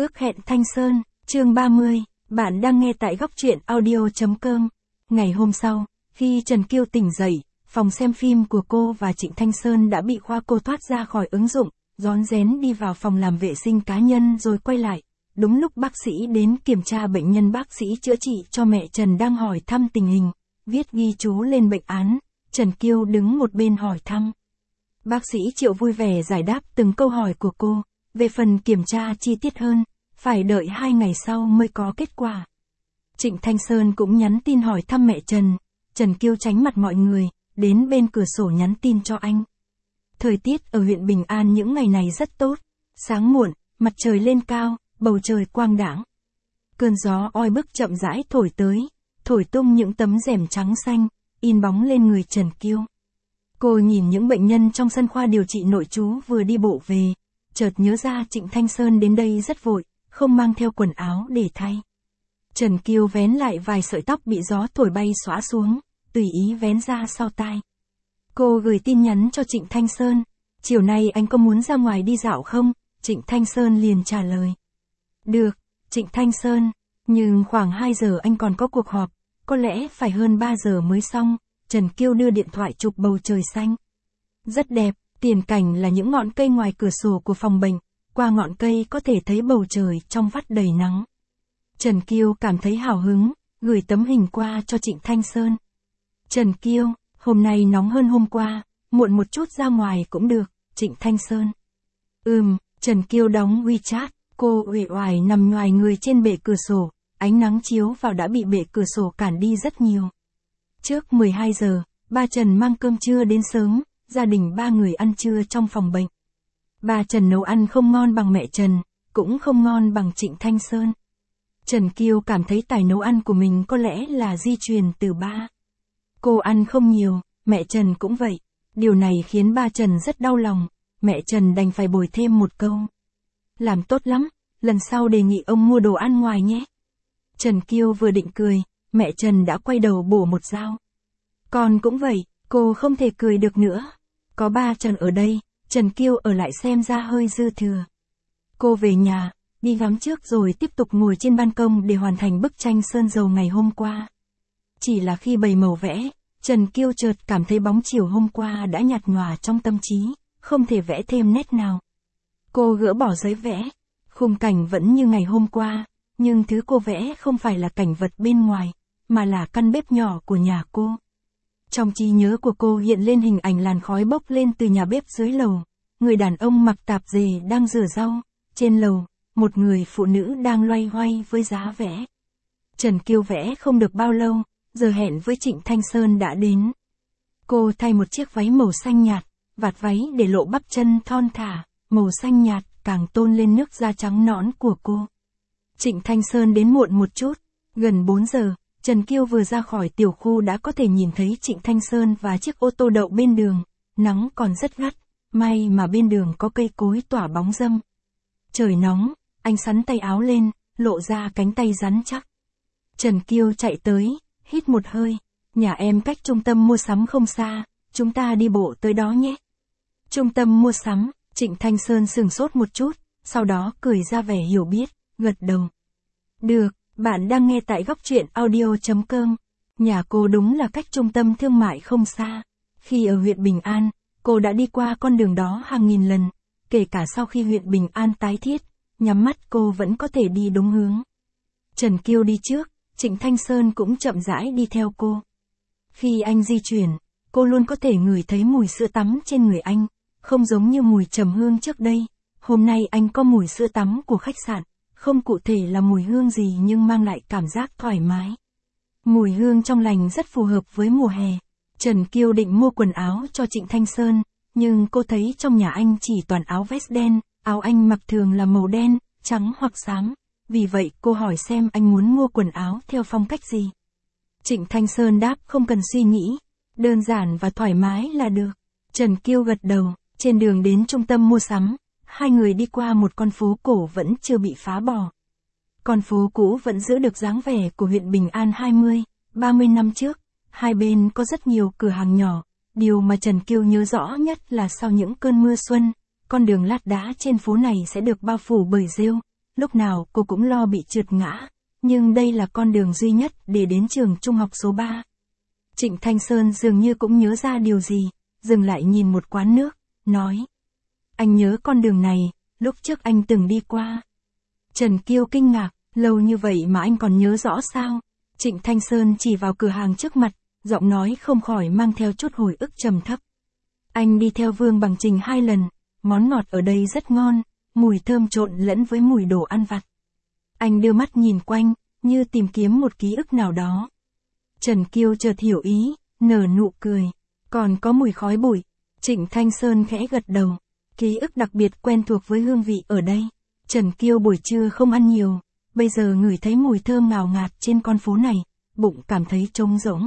Ước hẹn Thanh Sơn, chương 30, bạn đang nghe tại góc truyện audio.com. Ngày hôm sau, khi Trần Kiêu tỉnh dậy, phòng xem phim của cô và Trịnh Thanh Sơn đã bị khoa cô thoát ra khỏi ứng dụng, rón rén đi vào phòng làm vệ sinh cá nhân rồi quay lại. Đúng lúc bác sĩ đến kiểm tra bệnh nhân, bác sĩ chữa trị cho mẹ Trần đang hỏi thăm tình hình, viết ghi chú lên bệnh án, Trần Kiêu đứng một bên hỏi thăm. Bác sĩ Triệu vui vẻ giải đáp từng câu hỏi của cô, về phần kiểm tra chi tiết hơn, phải đợi 2 ngày sau mới có kết quả. Trịnh Thanh Sơn cũng nhắn tin hỏi thăm mẹ Trần, Trần Kiêu tránh mặt mọi người, đến bên cửa sổ nhắn tin cho anh. Thời tiết ở huyện Bình An những ngày này rất tốt, sáng muộn, mặt trời lên cao, bầu trời quang đãng. Cơn gió oi bức chậm rãi thổi tới, thổi tung những tấm rèm trắng xanh, in bóng lên người Trần Kiêu. Cô nhìn những bệnh nhân trong sân khoa điều trị nội trú vừa đi bộ về, chợt nhớ ra Trịnh Thanh Sơn đến đây rất vội, không mang theo quần áo để thay. Trần Kiêu vén lại vài sợi tóc bị gió thổi bay xõa xuống, tùy ý vén ra sau tai. Cô gửi tin nhắn cho Trịnh Thanh Sơn, chiều nay anh có muốn ra ngoài đi dạo không? Trịnh Thanh Sơn liền trả lời. Được, Trịnh Thanh Sơn, nhưng khoảng 2 giờ anh còn có cuộc họp, có lẽ phải hơn 3 giờ mới xong. Trần Kiêu đưa điện thoại chụp bầu trời xanh. Rất đẹp, tiền cảnh là những ngọn cây ngoài cửa sổ của phòng bệnh, qua ngọn cây có thể thấy bầu trời trong vắt đầy nắng. Trần Kiêu cảm thấy hào hứng, gửi tấm hình qua cho Trịnh Thanh Sơn. Trần Kiêu, hôm nay nóng hơn hôm qua, muộn một chút ra ngoài cũng được, Trịnh Thanh Sơn. Trần Kiêu đóng WeChat, cô uể oải nằm ngoài người trên bệ cửa sổ, ánh nắng chiếu vào đã bị bệ cửa sổ cản đi rất nhiều. Trước 12 giờ, ba Trần mang cơm trưa đến sớm, gia đình 3 người ăn trưa trong phòng bệnh. Ba Trần nấu ăn không ngon bằng mẹ Trần, cũng không ngon bằng Trịnh Thanh Sơn. Trần Kiêu cảm thấy tài nấu ăn của mình có lẽ là di truyền từ ba. Cô ăn không nhiều, mẹ Trần cũng vậy. Điều này khiến ba Trần rất đau lòng, mẹ Trần đành phải bồi thêm một câu. Làm tốt lắm, lần sau đề nghị ông mua đồ ăn ngoài nhé. Trần Kiêu vừa định cười, mẹ Trần đã quay đầu bổ một dao. Con cũng vậy, cô không thể cười được nữa. Có ba Trần ở đây, Trần Kiêu ở lại xem ra hơi dư thừa. Cô về nhà, đi ngắm trước rồi tiếp tục ngồi trên ban công để hoàn thành bức tranh sơn dầu ngày hôm qua. Chỉ là khi bày màu vẽ, Trần Kiêu chợt cảm thấy bóng chiều hôm qua đã nhạt nhòa trong tâm trí, không thể vẽ thêm nét nào. Cô gỡ bỏ giấy vẽ, khung cảnh vẫn như ngày hôm qua, nhưng thứ cô vẽ không phải là cảnh vật bên ngoài, mà là căn bếp nhỏ của nhà cô. Trong trí nhớ của cô hiện lên hình ảnh làn khói bốc lên từ nhà bếp dưới lầu, người đàn ông mặc tạp dề đang rửa rau, trên lầu, một người phụ nữ đang loay hoay với giá vẽ. Trần Kiêu vẽ không được bao lâu, giờ hẹn với Trịnh Thanh Sơn đã đến. Cô thay một chiếc váy màu xanh nhạt, vạt váy để lộ bắp chân thon thả, màu xanh nhạt càng tôn lên nước da trắng nõn của cô. Trịnh Thanh Sơn đến muộn một chút, gần 4 giờ, Trần Kiêu vừa ra khỏi tiểu khu đã có thể nhìn thấy Trịnh Thanh Sơn và chiếc ô tô đậu bên đường, nắng còn rất gắt, may mà bên đường có cây cối tỏa bóng râm. Trời nóng, anh xắn tay áo lên, lộ ra cánh tay rắn chắc. Trần Kiêu chạy tới, hít một hơi, nhà em cách trung tâm mua sắm không xa, chúng ta đi bộ tới đó nhé. Trung tâm mua sắm, Trịnh Thanh Sơn sửng sốt một chút, sau đó cười ra vẻ hiểu biết, gật đầu. Được, bạn đang nghe tại góc truyện audio.com. Nhà cô đúng là cách trung tâm thương mại không xa. Khi ở huyện Bình An, cô đã đi qua con đường đó hàng nghìn lần, kể cả sau khi huyện Bình An tái thiết, nhắm mắt cô vẫn có thể đi đúng hướng. Trần Kiêu đi trước, Trịnh Thanh Sơn cũng chậm rãi đi theo cô. Khi anh di chuyển, cô luôn có thể ngửi thấy mùi sữa tắm trên người anh, không giống như mùi trầm hương trước đây. Hôm nay anh có mùi sữa tắm của khách sạn, không cụ thể là mùi hương gì nhưng mang lại cảm giác thoải mái. Mùi hương trong lành rất phù hợp với mùa hè. Trần Kiêu định mua quần áo cho Trịnh Thanh Sơn, nhưng cô thấy trong nhà anh chỉ toàn áo vest đen, áo anh mặc thường là màu đen, trắng hoặc xám. Vì vậy cô hỏi xem anh muốn mua quần áo theo phong cách gì. Trịnh Thanh Sơn đáp không cần suy nghĩ, đơn giản và thoải mái là được. Trần Kiêu gật đầu, trên đường đến trung tâm mua sắm, hai người đi qua một con phố cổ vẫn chưa bị phá bỏ. Con phố cũ vẫn giữ được dáng vẻ của huyện Bình An 20, 30 năm trước, hai bên có rất nhiều cửa hàng nhỏ. Điều mà Trần Kiêu nhớ rõ nhất là sau những cơn mưa xuân, con đường lát đá trên phố này sẽ được bao phủ bởi rêu, lúc nào cô cũng lo bị trượt ngã, nhưng đây là con đường duy nhất để đến trường trung học số 3. Trịnh Thanh Sơn dường như cũng nhớ ra điều gì, dừng lại nhìn một quán nước, nói. Anh nhớ con đường này, lúc trước anh từng đi qua. Trần Kiêu kinh ngạc, lâu như vậy mà anh còn nhớ rõ sao? Trịnh Thanh Sơn chỉ vào cửa hàng trước mặt, giọng nói không khỏi mang theo chút hồi ức trầm thấp. Anh đi theo Vương Bằng Trình 2 lần, món ngọt ở đây rất ngon, mùi thơm trộn lẫn với mùi đồ ăn vặt. Anh đưa mắt nhìn quanh, như tìm kiếm một ký ức nào đó. Trần Kiêu chợt hiểu ý, nở nụ cười. Còn có mùi khói bụi. Trịnh Thanh Sơn khẽ gật đầu. Ký ức đặc biệt quen thuộc với hương vị ở đây. Trần Kiêu buổi trưa không ăn nhiều, bây giờ ngửi thấy mùi thơm ngào ngạt trên con phố này, bụng cảm thấy trống rỗng.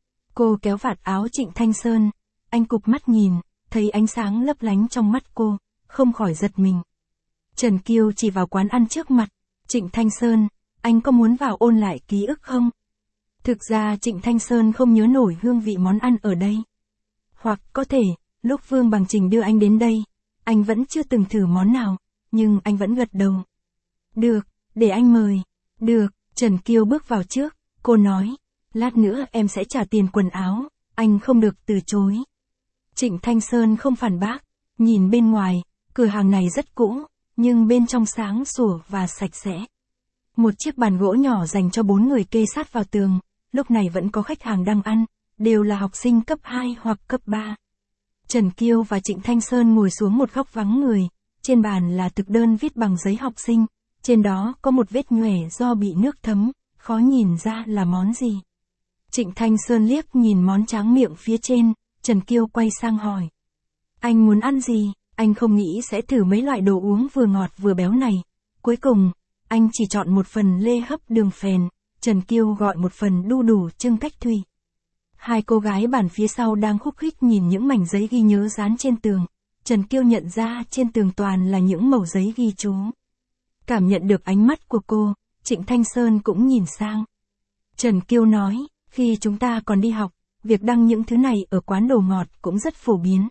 Cô kéo vạt áo Trịnh Thanh Sơn, anh cụp mắt nhìn, thấy ánh sáng lấp lánh trong mắt cô, không khỏi giật mình. Trần Kiêu chỉ vào quán ăn trước mặt. Trịnh Thanh Sơn, anh có muốn vào ôn lại ký ức không? Thực ra Trịnh Thanh Sơn không nhớ nổi hương vị món ăn ở đây. Hoặc có thể, lúc Vương Bằng Trình đưa anh đến đây, anh vẫn chưa từng thử món nào, nhưng anh vẫn gật đầu. Được, để anh mời. Được, Trần Kiêu bước vào trước, cô nói, lát nữa em sẽ trả tiền quần áo, anh không được từ chối. Trịnh Thanh Sơn không phản bác, nhìn bên ngoài, cửa hàng này rất cũ, nhưng bên trong sáng sủa và sạch sẽ. Một chiếc bàn gỗ nhỏ dành cho 4 người kê sát vào tường, lúc này vẫn có khách hàng đang ăn, đều là học sinh cấp 2 hoặc cấp 3. Trần Kiêu và Trịnh Thanh Sơn ngồi xuống một góc vắng người, trên bàn là thực đơn viết bằng giấy học sinh, trên đó có một vết nhòe do bị nước thấm, khó nhìn ra là món gì. Trịnh Thanh Sơn liếc nhìn món tráng miệng phía trên, Trần Kiêu quay sang hỏi. Anh muốn ăn gì? Anh không nghĩ sẽ thử mấy loại đồ uống vừa ngọt vừa béo này. Cuối cùng, anh chỉ chọn một phần lê hấp đường phèn, Trần Kiêu gọi một phần đu đủ trưng cách thủy. Hai cô gái bàn phía sau đang khúc khích nhìn những mảnh giấy ghi nhớ dán trên tường. Trần Kiêu nhận ra trên tường toàn là những mẩu giấy ghi chú. Cảm nhận được ánh mắt của cô, Trịnh Thanh Sơn cũng nhìn sang. Trần Kiêu nói, khi chúng ta còn đi học, việc đăng những thứ này ở quán đồ ngọt cũng rất phổ biến.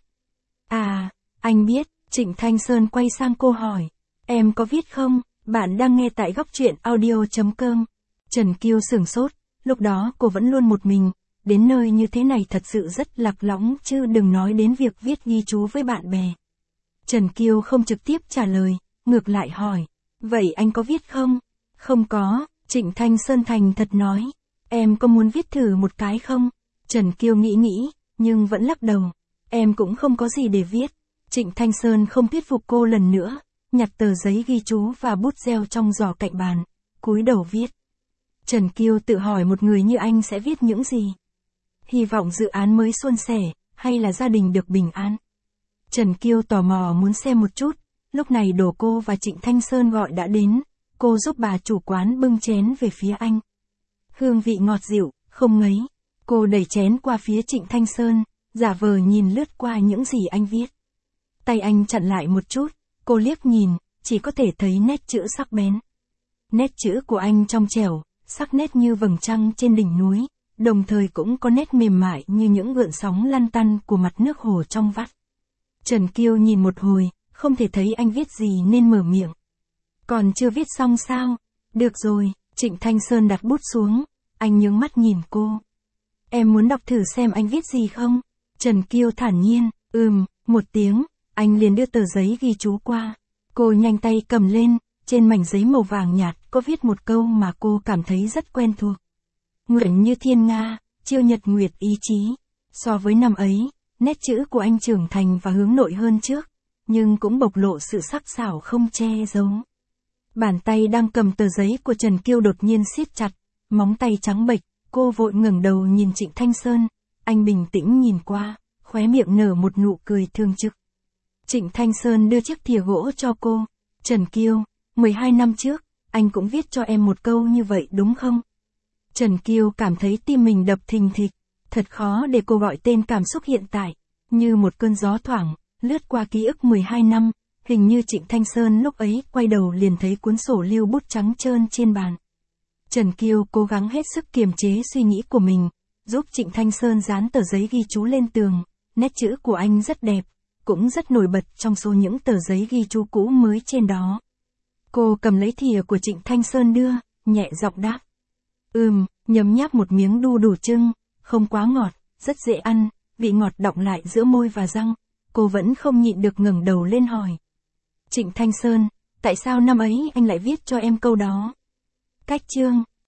À, anh biết, Trịnh Thanh Sơn quay sang cô hỏi, em có viết không? Bạn đang nghe tại góc truyện audio.com. Trần Kiêu sửng sốt, lúc đó cô vẫn luôn một mình, đến nơi như thế này thật sự rất lạc lõng chứ đừng nói đến việc viết ghi chú với bạn bè. Trần Kiêu không trực tiếp trả lời, ngược lại hỏi, vậy anh có viết không? Không có, Trịnh Thanh Sơn thành thật nói, em có muốn viết thử một cái không? Trần Kiêu nghĩ, nhưng vẫn lắc đầu, em cũng không có gì để viết. Trịnh Thanh Sơn không thuyết phục cô lần nữa, nhặt tờ giấy ghi chú và bút gel trong giỏ cạnh bàn, cúi đầu viết. Trần Kiêu tự hỏi một người như anh sẽ viết những gì? Hy vọng dự án mới suôn sẻ, hay là gia đình được bình an? Trần Kiêu tò mò muốn xem một chút, lúc này đồ cô và Trịnh Thanh Sơn gọi đã đến, cô giúp bà chủ quán bưng chén về phía anh. Hương vị ngọt dịu, không ngấy, cô đẩy chén qua phía Trịnh Thanh Sơn, giả vờ nhìn lướt qua những gì anh viết. Tay anh chặn lại một chút, cô liếc nhìn, chỉ có thể thấy nét chữ sắc bén. Nét chữ của anh trong trẻo, sắc nét như vầng trăng trên đỉnh núi, đồng thời cũng có nét mềm mại như những gợn sóng lăn tăn của mặt nước hồ trong vắt. Trần Kiêu nhìn một hồi, không thể thấy anh viết gì nên mở miệng. Còn chưa viết xong sao? Được rồi, Trịnh Thanh Sơn đặt bút xuống, anh nhướng mắt nhìn cô. Em muốn đọc thử xem anh viết gì không? Trần Kiêu thản nhiên, một tiếng, anh liền đưa tờ giấy ghi chú qua. Cô nhanh tay cầm lên, trên mảnh giấy màu vàng nhạt có viết một câu mà cô cảm thấy rất quen thuộc. Nguyện như thiên nga, chiêu nhật nguyệt ý chí. So với năm ấy, nét chữ của anh trưởng thành và hướng nội hơn trước, nhưng cũng bộc lộ sự sắc sảo không che giấu. Bàn tay đang cầm tờ giấy của Trần Kiêu đột nhiên siết chặt, móng tay trắng bệch, cô vội ngẩng đầu nhìn Trịnh Thanh Sơn, anh bình tĩnh nhìn qua, khóe miệng nở một nụ cười thương trực. Trịnh Thanh Sơn đưa chiếc thìa gỗ cho cô. Trần Kiêu, 12 năm trước, anh cũng viết cho em một câu như vậy đúng không? Trần Kiêu cảm thấy tim mình đập thình thịch, thật khó để cô gọi tên cảm xúc hiện tại, như một cơn gió thoảng, lướt qua ký ức 12 năm, hình như Trịnh Thanh Sơn lúc ấy quay đầu liền thấy cuốn sổ lưu bút trắng trơn trên bàn. Trần Kiêu cố gắng hết sức kiềm chế suy nghĩ của mình, giúp Trịnh Thanh Sơn dán tờ giấy ghi chú lên tường, nét chữ của anh rất đẹp, cũng rất nổi bật trong số những tờ giấy ghi chú cũ mới trên đó. Cô cầm lấy thìa của Trịnh Thanh Sơn đưa, nhẹ giọng đáp. Nhấm nháp một miếng đu đủ chưng, không quá ngọt, rất dễ ăn, vị ngọt đọng lại giữa môi và răng. Cô vẫn không nhịn được ngẩng đầu lên hỏi. Trịnh Thanh Sơn, tại sao năm ấy anh lại viết cho em câu đó? Cách chương